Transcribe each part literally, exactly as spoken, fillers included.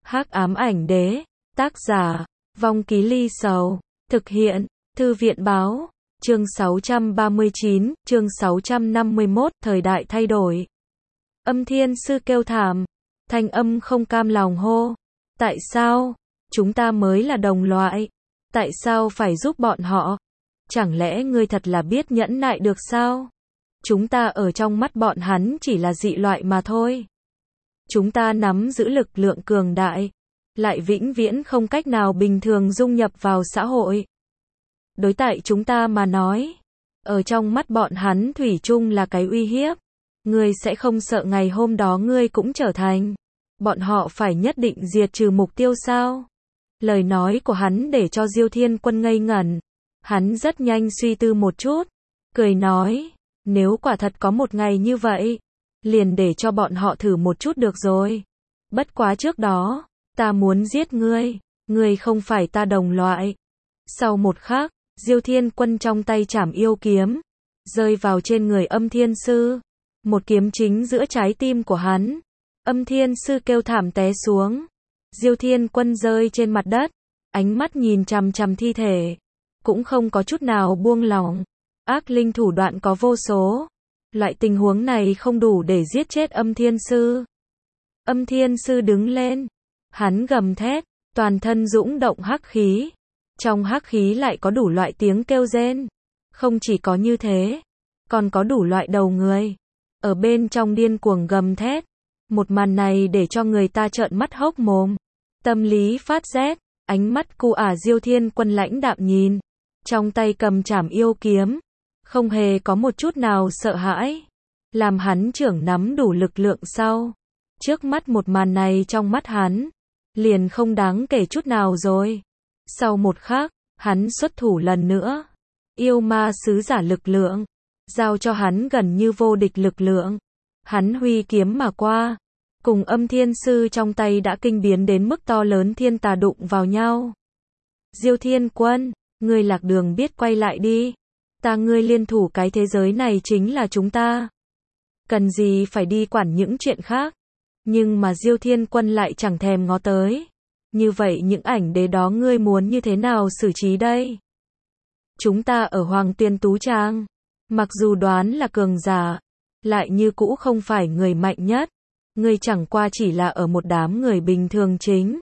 Hắc ám ảnh đế, tác giả, Vong Ký Ly Sầu, thực hiện, Thư viện báo, chương sáu trăm ba mươi chín, chương sáu trăm năm mươi mốt, thời đại thay đổi. Âm thiên sư kêu thảm, thanh âm không cam lòng hô. Tại sao? Chúng ta mới là đồng loại. Tại sao phải giúp bọn họ? Chẳng lẽ ngươi thật là biết nhẫn nại được sao? Chúng ta ở trong mắt bọn hắn chỉ là dị loại mà thôi. Chúng ta nắm giữ lực lượng cường đại, lại vĩnh viễn không cách nào bình thường dung nhập vào xã hội. Đối tại chúng ta mà nói, ở trong mắt bọn hắn thủy chung là cái uy hiếp. Ngươi sẽ không sợ ngày hôm đó ngươi cũng trở thành. Bọn họ phải nhất định diệt trừ mục tiêu sao? Lời nói của hắn để cho Diêu Thiên Quân ngây ngẩn. Hắn rất nhanh suy tư một chút, cười nói, nếu quả thật có một ngày như vậy, liền để cho bọn họ thử một chút được rồi. Bất quá trước đó, ta muốn giết ngươi, ngươi không phải ta đồng loại. Sau một khắc, Diêu Thiên Quân trong tay chảm yêu kiếm, rơi vào trên người Âm Thiên Sư. Một kiếm chính giữa trái tim của hắn. Âm Thiên Sư kêu thảm té xuống. Diêu Thiên Quân rơi trên mặt đất, ánh mắt nhìn chằm chằm thi thể, cũng không có chút nào buông lỏng. Ác linh thủ đoạn có vô số. Loại tình huống này không đủ để giết chết Âm Thiên Sư. Âm Thiên Sư đứng lên, hắn gầm thét, toàn thân dũng động hắc khí. Trong hắc khí lại có đủ loại tiếng kêu rên. Không chỉ có như thế, còn có đủ loại đầu người ở bên trong điên cuồng gầm thét. Một màn này để cho người ta trợn mắt hốc mồm, tâm lý phát rét. Ánh mắt cu ả Diêu Thiên Quân lãnh đạm nhìn, trong tay cầm chảm yêu kiếm, không hề có một chút nào sợ hãi. Làm hắn trưởng nắm đủ lực lượng sau, trước mắt một màn này trong mắt hắn liền không đáng kể chút nào rồi. Sau một khắc, hắn xuất thủ lần nữa. Yêu ma sứ giả lực lượng, giao cho hắn gần như vô địch lực lượng. Hắn huy kiếm mà qua, cùng Âm Thiên Sư trong tay đã kinh biến đến mức to lớn thiên tà đụng vào nhau. Diêu Thiên Quân, ngươi lạc đường biết quay lại đi. Ta ngươi liên thủ cái thế giới này chính là chúng ta. Cần gì phải đi quản những chuyện khác. Nhưng mà Diêu Thiên Quân lại chẳng thèm ngó tới. Như vậy những ảnh đế đó ngươi muốn như thế nào xử trí đây? Chúng ta ở Hoàng Tuyên Tú Trang, mặc dù đoán là cường giả, lại như cũ không phải người mạnh nhất. Ngươi chẳng qua chỉ là ở một đám người bình thường chính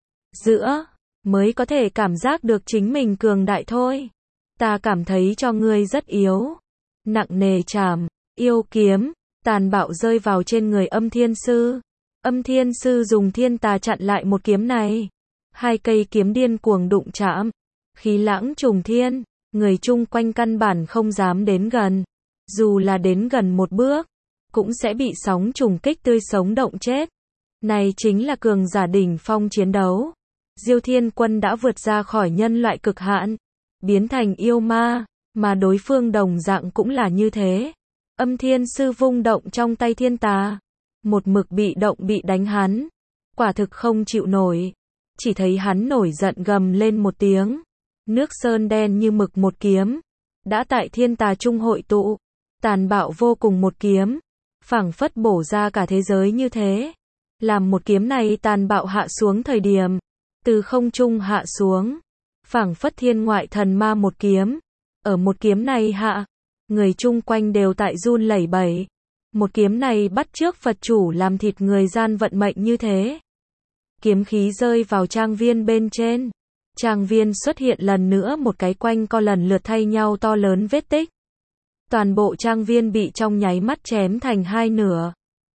giữa, mới có thể cảm giác được chính mình cường đại thôi. Ta cảm thấy cho ngươi rất yếu. Nặng nề chảm, yêu kiếm, tàn bạo rơi vào trên người Âm Thiên Sư. Âm Thiên Sư dùng thiên tà chặn lại một kiếm này. Hai cây kiếm điên cuồng đụng chạm, khí lãng trùng thiên, người chung quanh căn bản không dám đến gần. Dù là đến gần một bước, cũng sẽ bị sóng trùng kích tươi sống động chết. Này chính là cường giả đỉnh phong chiến đấu. Diêu Thiên Quân đã vượt ra khỏi nhân loại cực hạn, biến thành yêu ma, mà đối phương đồng dạng cũng là như thế. Âm Thiên Sư vung động trong tay thiên tà, một mực bị động bị đánh hắn, quả thực không chịu nổi. Chỉ thấy hắn nổi giận gầm lên một tiếng, nước sơn đen như mực một kiếm, đã tại thiên tà trung hội tụ, tàn bạo vô cùng một kiếm, phảng phất bổ ra cả thế giới như thế. Làm một kiếm này tàn bạo hạ xuống thời điểm, từ không trung hạ xuống, phảng phất thiên ngoại thần ma một kiếm. Ở một kiếm này hạ, người chung quanh đều tại run lẩy bẩy. Một kiếm này bắt chước Phật chủ làm thịt người gian vận mệnh như thế. Kiếm khí rơi vào trang viên bên trên. Trang viên xuất hiện lần nữa một cái quanh co lần lượt thay nhau to lớn vết tích. Toàn bộ trang viên bị trong nháy mắt chém thành hai nửa.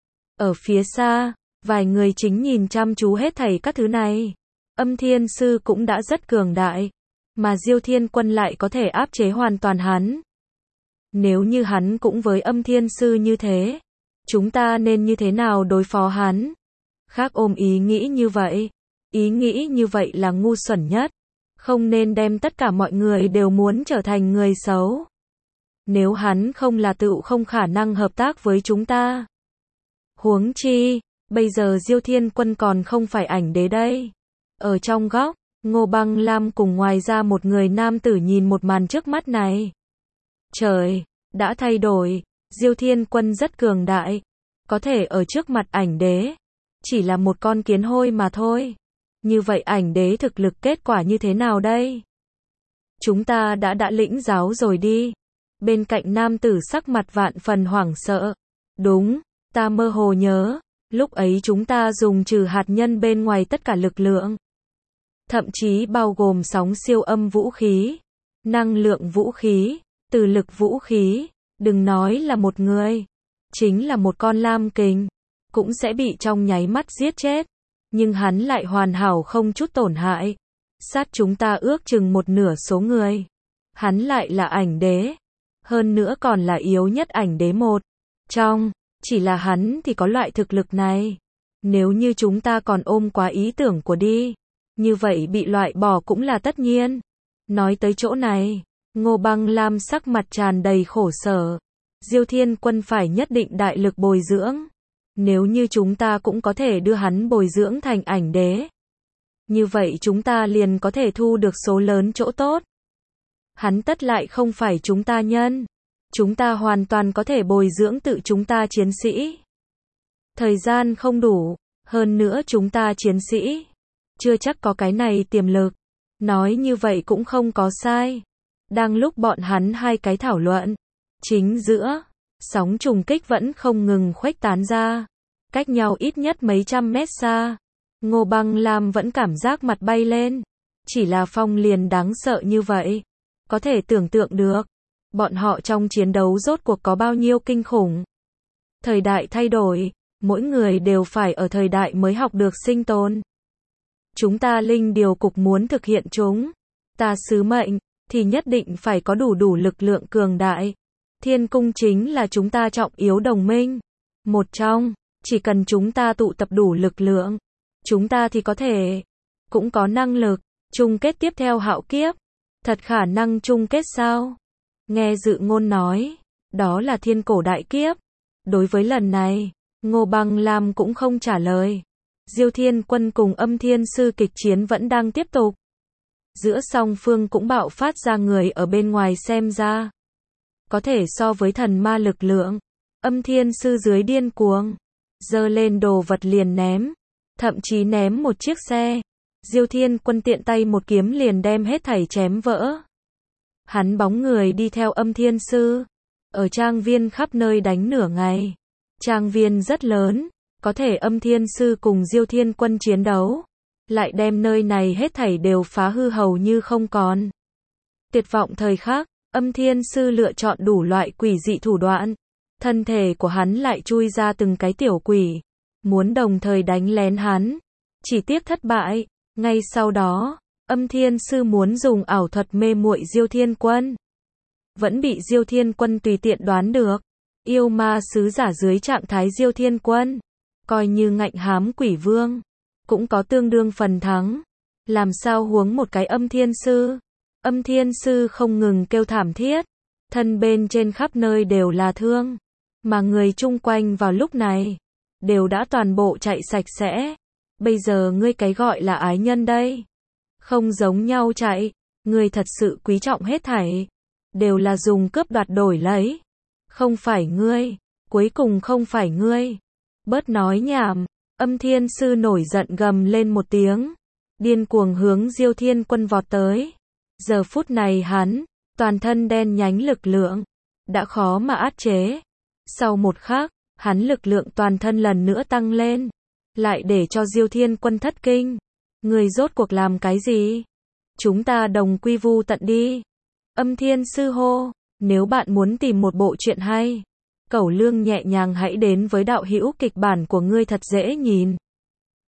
Ở phía xa, vài người chính nhìn chăm chú hết thảy các thứ này. Âm Thiên Sư cũng đã rất cường đại, mà Diêu Thiên Quân lại có thể áp chế hoàn toàn hắn. Nếu như hắn cũng với Âm Thiên Sư như thế, chúng ta nên như thế nào đối phó hắn? Khác ôm ý nghĩ như vậy. Ý nghĩ như vậy là ngu xuẩn nhất. Không nên đem tất cả mọi người đều muốn trở thành người xấu. Nếu hắn không là tựu không khả năng hợp tác với chúng ta. Huống chi, bây giờ Diêu Thiên Quân còn không phải ảnh đế đây. Ở trong góc, Ngô Băng Lam cùng ngoài ra một người nam tử nhìn một màn trước mắt này. Trời, đã thay đổi. Diêu Thiên Quân rất cường đại, có thể ở trước mặt ảnh đế chỉ là một con kiến hôi mà thôi. Như vậy ảnh đế thực lực kết quả như thế nào đây? Chúng ta đã đã lĩnh giáo rồi đi. Bên cạnh nam tử sắc mặt vạn phần hoảng sợ. Đúng, ta mơ hồ nhớ, lúc ấy chúng ta dùng trừ hạt nhân bên ngoài tất cả lực lượng. Thậm chí bao gồm sóng siêu âm vũ khí, năng lượng vũ khí, từ lực vũ khí, đừng nói là một người, chính là một con lam kình, cũng sẽ bị trong nháy mắt giết chết. Nhưng hắn lại hoàn hảo không chút tổn hại. Sát chúng ta ước chừng một nửa số người. Hắn lại là ảnh đế. Hơn nữa còn là yếu nhất ảnh đế một. Trong, chỉ là hắn thì có loại thực lực này. Nếu như chúng ta còn ôm quá ý tưởng của đi, như vậy bị loại bỏ cũng là tất nhiên. Nói tới chỗ này, Ngô Băng Lam sắc mặt tràn đầy khổ sở. Diêu Thiên Quân phải nhất định đại lực bồi dưỡng. Nếu như chúng ta cũng có thể đưa hắn bồi dưỡng thành ảnh đế, như vậy chúng ta liền có thể thu được số lớn chỗ tốt. Hắn tất lại không phải chúng ta nhân. Chúng ta hoàn toàn có thể bồi dưỡng tự chúng ta chiến sĩ. Thời gian không đủ, hơn nữa chúng ta chiến sĩ chưa chắc có cái này tiềm lực. Nói như vậy cũng không có sai. Đang lúc bọn hắn hai cái thảo luận, chính giữa, sóng trùng kích vẫn không ngừng khuếch tán ra. Cách nhau ít nhất mấy trăm mét xa. Ngô Băng Lam vẫn cảm giác mặt bay lên. Chỉ là phong liền đáng sợ như vậy. Có thể tưởng tượng được, bọn họ trong chiến đấu rốt cuộc có bao nhiêu kinh khủng. Thời đại thay đổi, mỗi người đều phải ở thời đại mới học được sinh tồn. Chúng ta linh điều cục muốn thực hiện chúng. Ta sứ mệnh, thì nhất định phải có đủ đủ lực lượng cường đại. Thiên cung chính là chúng ta trọng yếu đồng minh. Một trong, chỉ cần chúng ta tụ tập đủ lực lượng, chúng ta thì có thể, cũng có năng lực, chung kết tiếp theo hạo kiếp. Thật khả năng chung kết sao? Nghe Dự Ngôn nói, đó là thiên cổ đại kiếp. Đối với lần này, Ngô Băng Lam cũng không trả lời. Diêu Thiên Quân cùng Âm Thiên Sư kịch chiến vẫn đang tiếp tục. Giữa song phương cũng bạo phát ra người ở bên ngoài xem ra. Có thể so với thần ma lực lượng. Âm Thiên Sư dưới điên cuồng, giơ lên đồ vật liền ném, thậm chí ném một chiếc xe. Diêu Thiên Quân tiện tay một kiếm liền đem hết thảy chém vỡ. Hắn bóng người đi theo Âm Thiên Sư, ở trang viên khắp nơi đánh nửa ngày. Trang viên rất lớn, có thể Âm Thiên Sư cùng Diêu Thiên Quân chiến đấu, lại đem nơi này hết thảy đều phá hư hầu như không còn. Tuyệt vọng thời khắc, Âm Thiên Sư lựa chọn đủ loại quỷ dị thủ đoạn. Thân thể của hắn lại chui ra từng cái tiểu quỷ, muốn đồng thời đánh lén hắn. Chỉ tiếc thất bại. Ngay sau đó, Âm Thiên Sư muốn dùng ảo thuật mê muội Diêu Thiên Quân. Vẫn bị Diêu Thiên Quân tùy tiện đoán được. Yêu ma sứ giả dưới trạng thái Diêu Thiên Quân, coi như ngạnh hám quỷ vương, cũng có tương đương phần thắng. Làm sao huống một cái Âm Thiên Sư? Âm Thiên Sư không ngừng kêu thảm thiết, thân bên trên khắp nơi đều là thương, mà người chung quanh vào lúc này đều đã toàn bộ chạy sạch sẽ. Bây giờ ngươi cái gọi là ái nhân đây, không giống nhau chạy, ngươi thật sự quý trọng hết thảy, đều là dùng cướp đoạt đổi lấy. Không phải ngươi, cuối cùng không phải ngươi. Bớt nói nhảm. Âm Thiên Sư nổi giận gầm lên một tiếng, điên cuồng hướng Diêu Thiên Quân vọt tới. Giờ phút này hắn, toàn thân đen nhánh lực lượng, đã khó mà át chế. Sau một khắc, hắn lực lượng toàn thân lần nữa tăng lên, lại để cho Diêu Thiên Quân thất kinh. Người rốt cuộc làm cái gì? Chúng ta đồng quy vu tận đi. Âm Thiên Sư hô, nếu bạn muốn tìm một bộ truyện hay, cẩu lương nhẹ nhàng hãy đến với đạo hữu kịch bản của ngươi thật dễ nhìn.